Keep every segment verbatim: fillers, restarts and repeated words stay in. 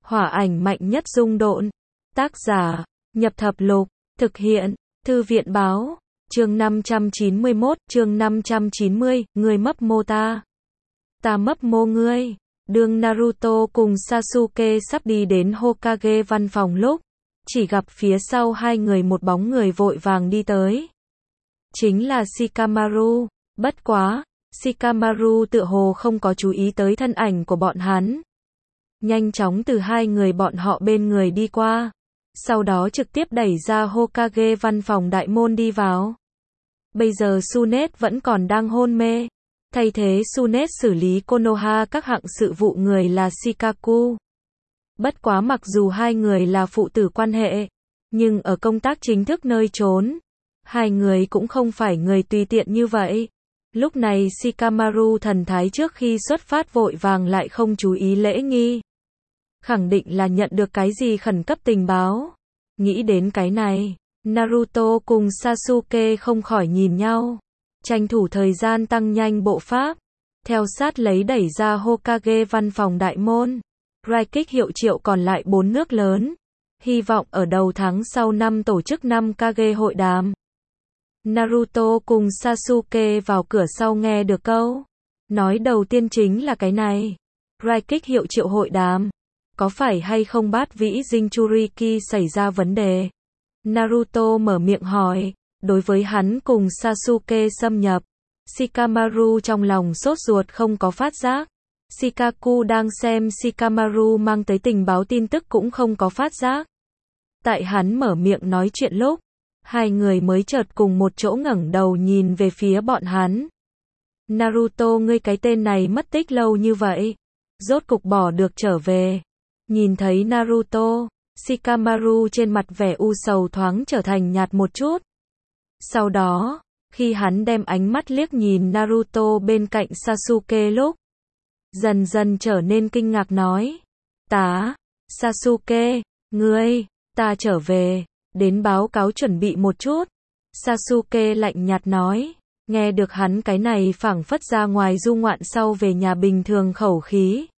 Hỏa ảnh mạnh nhất dung độn. Tác giả, Nhập Thập Lục. Thực hiện, Thư viện báo. Chương năm trăm chín mươi mốt, chương năm trăm chín mươi, ngươi mấp mô ta. Ta mấp mô ngươi. Đương Naruto cùng Sasuke sắp đi đến Hokage văn phòng lúc, chỉ gặp phía sau hai người một bóng người vội vàng đi tới. Chính là Shikamaru. Bất quá, Shikamaru tựa hồ không có chú ý tới thân ảnh của bọn hắn. Nhanh chóng từ hai người bọn họ bên người đi qua. Sau đó trực tiếp đẩy ra Hokage văn phòng đại môn đi vào. Bây giờ Tsunade vẫn còn đang hôn mê. Thay thế Tsunade xử lý Konoha các hạng sự vụ người là Shikaku. Bất quá mặc dù hai người là phụ tử quan hệ, nhưng ở công tác chính thức nơi trốn, hai người cũng không phải người tùy tiện như vậy. Lúc này Shikamaru thần thái trước khi xuất phát vội vàng lại không chú ý lễ nghi. Khẳng định là nhận được cái gì khẩn cấp tình báo. Nghĩ đến cái này, Naruto cùng Sasuke không khỏi nhìn nhau. Tranh thủ thời gian tăng nhanh bộ pháp. Theo sát lấy đẩy ra Hokage văn phòng đại môn. Raikik hiệu triệu còn lại bốn nước lớn. Hy vọng ở đầu tháng sau năm tổ chức năm Kage hội đàm. Naruto cùng Sasuke vào cửa sau nghe được câu nói đầu tiên chính là cái này. Raikik hiệu triệu hội đàm. Có phải hay không bát vĩ Jinchuriki xảy ra vấn đề? Naruto mở miệng hỏi. Đối với hắn cùng Sasuke xâm nhập, Shikamaru trong lòng sốt ruột không có phát giác. Shikaku đang xem Shikamaru mang tới tình báo tin tức cũng không có phát giác. Tại hắn mở miệng nói chuyện lúc, hai người mới chợt cùng một chỗ ngẩng đầu nhìn về phía bọn hắn. Naruto, ngươi cái tên này mất tích lâu như vậy, rốt cục bỏ được trở về. Nhìn thấy Naruto, Shikamaru trên mặt vẻ u sầu thoáng trở thành nhạt một chút. Sau đó, khi hắn đem ánh mắt liếc nhìn Naruto bên cạnh Sasuke lúc, dần dần trở nên kinh ngạc nói. Tá, Sasuke, ngươi, ta trở về, đến báo cáo chuẩn bị một chút. Sasuke lạnh nhạt nói. Nghe được hắn cái này phảng phất ra ngoài du ngoạn sau về nhà bình thường khẩu khí.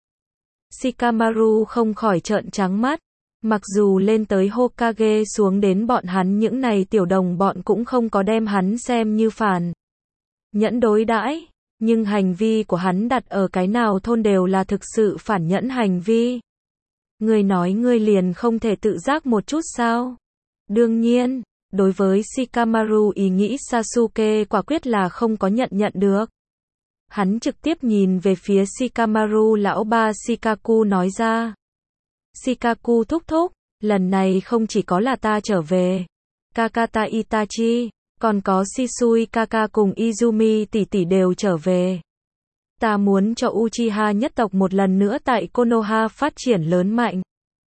Shikamaru không khỏi trợn trắng mắt. Mặc dù lên tới Hokage xuống đến bọn hắn những này tiểu đồng bọn cũng không có đem hắn xem như phản nhẫn đối đãi, nhưng hành vi của hắn đặt ở cái nào thôn đều là thực sự phản nhẫn hành vi. Ngươi nói ngươi liền không thể tự giác một chút sao? Đương nhiên, đối với Shikamaru ý nghĩ Sasuke quả quyết là không có nhận nhận được. Hắn trực tiếp nhìn về phía Shikamaru lão ba Shikaku nói ra. Shikaku thúc thúc, lần này không chỉ có là ta trở về, Kakata Itachi, còn có Shisui Kaka cùng Izumi tỷ tỷ đều trở về. Ta muốn cho Uchiha nhất tộc một lần nữa tại Konoha phát triển lớn mạnh.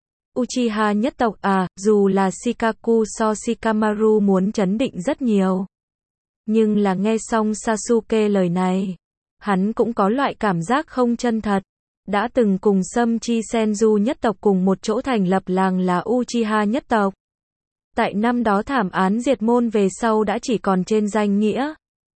Uchiha nhất tộc à, dù là Shikaku so Shikamaru muốn chấn định rất nhiều. Nhưng là nghe xong Sasuke lời này, hắn cũng có loại cảm giác không chân thật. Đã từng cùng Sâm Chi Senju nhất tộc cùng một chỗ thành lập làng là Uchiha nhất tộc. Tại năm đó thảm án diệt môn về sau đã chỉ còn trên danh nghĩa.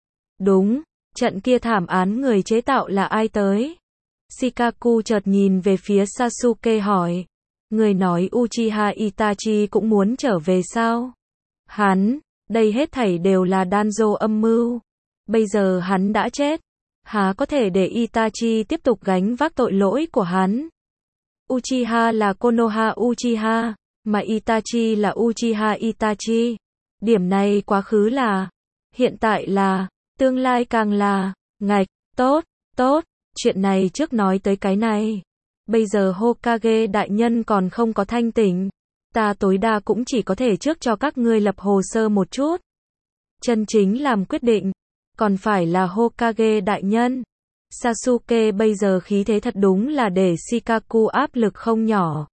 Đúng, trận kia thảm án người chế tạo là ai tới? Shikaku chợt nhìn về phía Sasuke hỏi. Người nói Uchiha Itachi cũng muốn trở về sao? Hắn, đây hết thảy đều là Danzo âm mưu. Bây giờ hắn đã chết. Há có thể để Itachi tiếp tục gánh vác tội lỗi của hắn. Uchiha là Konoha Uchiha, mà Itachi là Uchiha Itachi. Điểm này quá khứ là, hiện tại là, tương lai càng là, ngạch, tốt, tốt, chuyện này trước nói tới cái này. Bây giờ Hokage đại nhân còn không có thanh tỉnh. Ta tối đa cũng chỉ có thể trước cho các ngươi lập hồ sơ một chút. Chân chính làm quyết định. Còn phải là Hokage đại nhân. Sasuke bây giờ khí thế thật đúng là để Shikaku áp lực không nhỏ.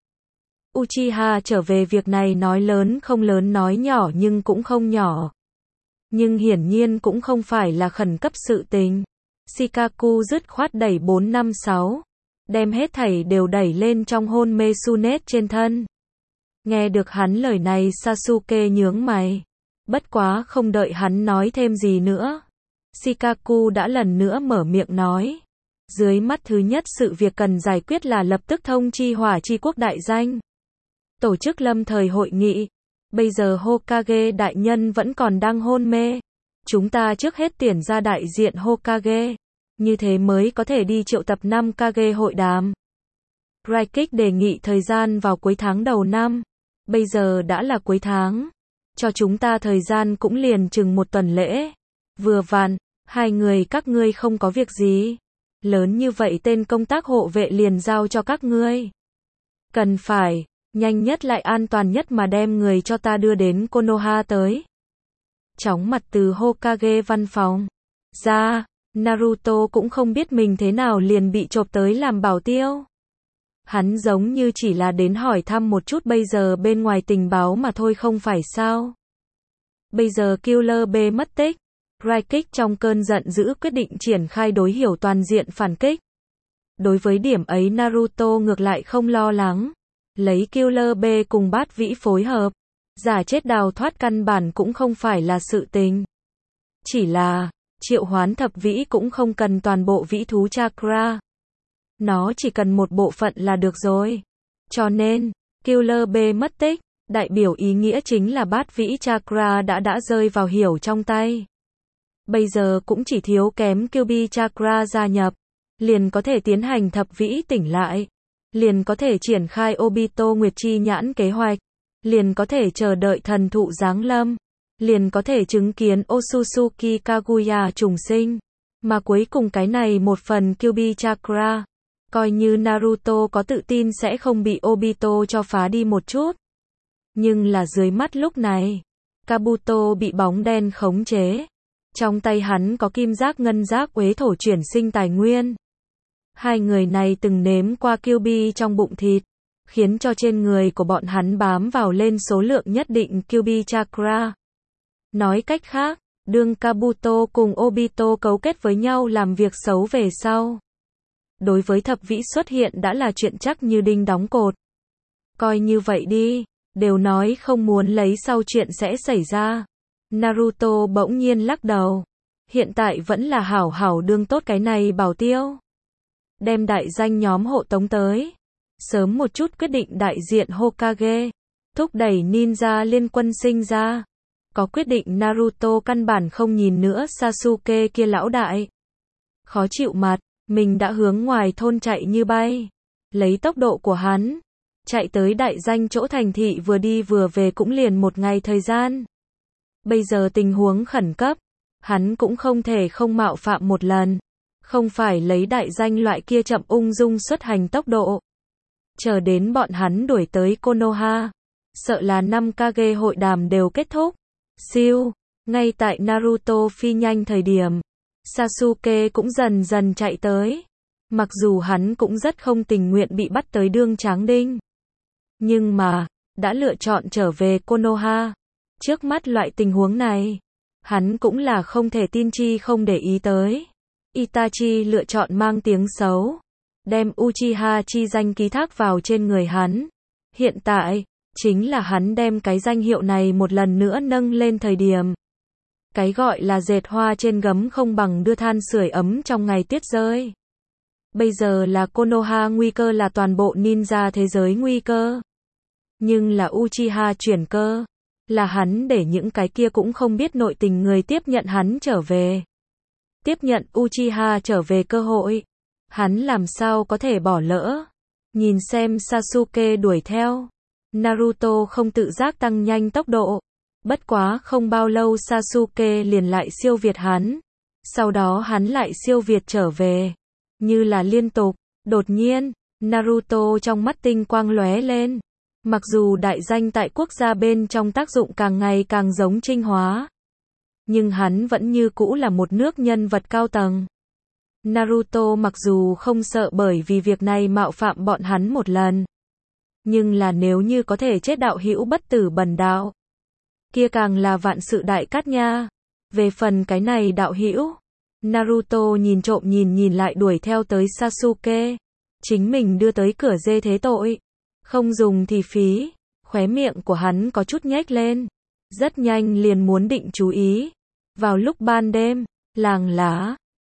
Uchiha trở về việc này nói lớn không lớn nói nhỏ nhưng cũng không nhỏ. Nhưng hiển nhiên cũng không phải là khẩn cấp sự tình. Shikaku dứt khoát đẩy bốn năm sáu. Đem hết thảy đều đẩy lên trong hôn mê Tsunade trên thân. Nghe được hắn lời này Sasuke nhướng mày. Bất quá không đợi hắn nói thêm gì nữa. Shikaku đã lần nữa mở miệng nói. Dưới mắt thứ nhất sự việc cần giải quyết là lập tức thông chi Hỏa Chi Quốc đại danh. Tổ chức lâm thời hội nghị. Bây giờ Hokage đại nhân vẫn còn đang hôn mê. Chúng ta trước hết tuyển ra đại diện Hokage. Như thế mới có thể đi triệu tập năm Kage hội đàm. Raikik đề nghị thời gian vào cuối tháng đầu năm. Bây giờ đã là cuối tháng. Cho chúng ta thời gian cũng liền chừng một tuần lễ. Vừa vặn, hai người các ngươi không có việc gì. Lớn như vậy tên công tác hộ vệ liền giao cho các ngươi. Cần phải, nhanh nhất lại an toàn nhất mà đem người cho ta đưa đến Konoha tới. Chóng mặt từ Hokage văn phòng. Ra, Naruto cũng không biết mình thế nào liền bị chộp tới làm bảo tiêu. Hắn giống như chỉ là đến hỏi thăm một chút bây giờ bên ngoài tình báo mà thôi không phải sao. Bây giờ Killer B mất tích. Raikik trong cơn giận dữ quyết định triển khai đối hiểu toàn diện phản kích. Đối với điểm ấy Naruto ngược lại không lo lắng. Lấy Killer B cùng Bát Vĩ phối hợp. Giả chết đào thoát căn bản cũng không phải là sự tình. Chỉ là, triệu hoán thập vĩ cũng không cần toàn bộ vĩ thú chakra. Nó chỉ cần một bộ phận là được rồi. Cho nên, Killer B mất tích, đại biểu ý nghĩa chính là bát vĩ chakra đã đã rơi vào hiểu trong tay. Bây giờ cũng chỉ thiếu kém Kyuubi chakra gia nhập, liền có thể tiến hành thập vĩ tỉnh lại, liền có thể triển khai Obito Nguyệt Chi nhãn kế hoạch, liền có thể chờ đợi thần thụ giáng lâm, liền có thể chứng kiến Otsutsuki Kaguya trùng sinh. Mà cuối cùng cái này một phần Kyuubi chakra, coi như Naruto có tự tin sẽ không bị Obito cho phá đi một chút. Nhưng là dưới mắt lúc này, Kabuto bị bóng đen khống chế. Trong tay hắn có kim giác ngân giác uế thổ chuyển sinh tài nguyên. Hai người này từng nếm qua Kyuubi trong bụng thịt, khiến cho trên người của bọn hắn bám vào lên số lượng nhất định Kyuubi chakra. Nói cách khác, đương Kabuto cùng Obito cấu kết với nhau làm việc xấu về sau. Đối với thập vĩ xuất hiện đã là chuyện chắc như đinh đóng cột. Coi như vậy đi, đều nói không muốn lấy sau chuyện sẽ xảy ra. Naruto bỗng nhiên lắc đầu. Hiện tại vẫn là hảo hảo đương tốt cái này bảo tiêu. Đem đại danh nhóm hộ tống tới. Sớm một chút quyết định đại diện Hokage. Thúc đẩy ninja liên quân sinh ra. Có quyết định Naruto căn bản không nhìn nữa Sasuke kia lão đại. Khó chịu mặt, mình đã hướng ngoài thôn chạy như bay. Lấy tốc độ của hắn, chạy tới đại danh chỗ thành thị vừa đi vừa về cũng liền một ngày thời gian. Bây giờ tình huống khẩn cấp, hắn cũng không thể không mạo phạm một lần. Không phải lấy đại danh loại kia chậm ung dung xuất hành tốc độ. Chờ đến bọn hắn đuổi tới Konoha. Sợ là năm Kage hội đàm đều kết thúc. Siêu, ngay tại Naruto phi nhanh thời điểm, Sasuke cũng dần dần chạy tới. Mặc dù hắn cũng rất không tình nguyện bị bắt tới đương tráng đinh. Nhưng mà, đã lựa chọn trở về Konoha. Trước mắt loại tình huống này, hắn cũng là không thể tin chi không để ý tới. Itachi lựa chọn mang tiếng xấu, đem Uchiha chi danh ký thác vào trên người hắn. Hiện tại, chính là hắn đem cái danh hiệu này một lần nữa nâng lên thời điểm. Cái gọi là dệt hoa trên gấm không bằng đưa than sưởi ấm trong ngày tuyết rơi. Bây giờ là Konoha nguy cơ là toàn bộ ninja thế giới nguy cơ. Nhưng là Uchiha chuyển cơ. Là hắn để những cái kia cũng không biết nội tình người tiếp nhận hắn trở về. Tiếp nhận Uchiha trở về cơ hội. Hắn làm sao có thể bỏ lỡ. Nhìn xem Sasuke đuổi theo. Naruto không tự giác tăng nhanh tốc độ. Bất quá không bao lâu Sasuke liền lại siêu việt hắn. Sau đó hắn lại siêu việt trở về. Như là liên tục. Đột nhiên, Naruto trong mắt tinh quang lóe lên. Mặc dù đại danh tại quốc gia bên trong tác dụng càng ngày càng giống trinh hóa. Nhưng hắn vẫn như cũ là một nước nhân vật cao tầng. Naruto mặc dù không sợ bởi vì việc này mạo phạm bọn hắn một lần. Nhưng là nếu như có thể chết đạo hữu bất tử bần đạo. Kia càng là vạn sự đại cát nha. Về phần cái này đạo hữu. Naruto nhìn trộm nhìn nhìn lại đuổi theo tới Sasuke. Chính mình đưa tới cửa dê thế tội. Không dùng thì phí. Khóe miệng của hắn có chút nhếch lên. Rất nhanh liền muốn định chú ý. Vào lúc ban đêm, làng lá,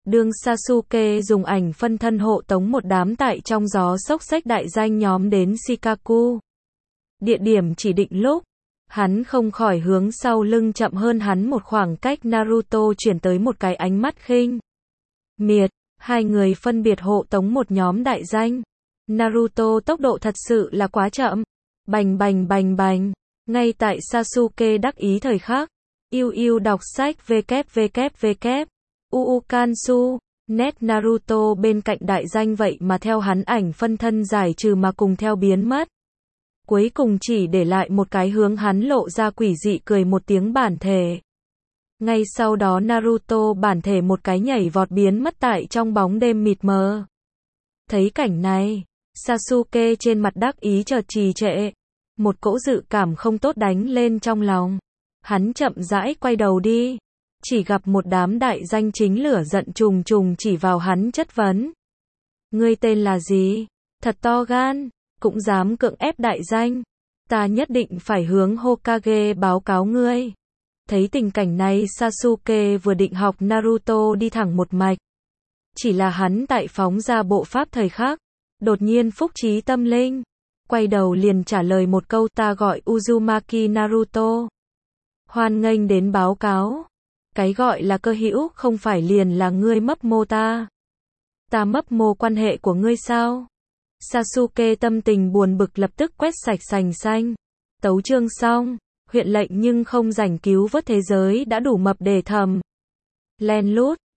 Đương Sasuke dùng ảnh phân thân hộ tống một đám tại trong gió xốc xếch đại danh nhóm đến Shikaku. Địa điểm chỉ định lúc, hắn không khỏi hướng sau lưng chậm hơn hắn một khoảng cách. Naruto chuyển tới một cái ánh mắt khinh miệt, hai người phân biệt hộ tống một nhóm đại danh. Naruto tốc độ thật sự là quá chậm. Bành bành bành bành, ngay tại Sasuke đắc ý thời khắc, yêu yêu đọc sách www. Uu Kansu, nét Naruto bên cạnh đại danh vậy mà theo hắn ảnh phân thân giải trừ mà cùng theo biến mất. Cuối cùng chỉ để lại một cái hướng hắn lộ ra quỷ dị cười một tiếng bản thể. Ngay sau đó Naruto bản thể một cái nhảy vọt biến mất tại trong bóng đêm mịt mờ. Thấy cảnh này, Sasuke trên mặt đắc ý chợt trì trệ. Một cỗ dự cảm không tốt đánh lên trong lòng. Hắn chậm rãi quay đầu đi. Chỉ gặp một đám đại danh chính lửa giận trùng trùng chỉ vào hắn chất vấn. Ngươi tên là gì? Thật to gan, cũng dám cưỡng ép đại danh. Ta nhất định phải hướng Hokage báo cáo ngươi. Thấy tình cảnh này Sasuke vừa định học Naruto đi thẳng một mạch. Chỉ là hắn tại phóng ra bộ pháp thời khắc. Đột nhiên phúc trí tâm linh. Quay đầu liền trả lời một câu ta gọi Uzumaki Naruto. Hoan nghênh đến báo cáo. Cái gọi là cơ hữu không phải liền là ngươi mấp mô ta. Ta mấp mô quan hệ của ngươi sao? Sasuke tâm tình buồn bực lập tức quét sạch sành xanh. Tấu chương xong, huyện lệnh nhưng không rảnh cứu vớt thế giới đã đủ mập để thầm. Len lút,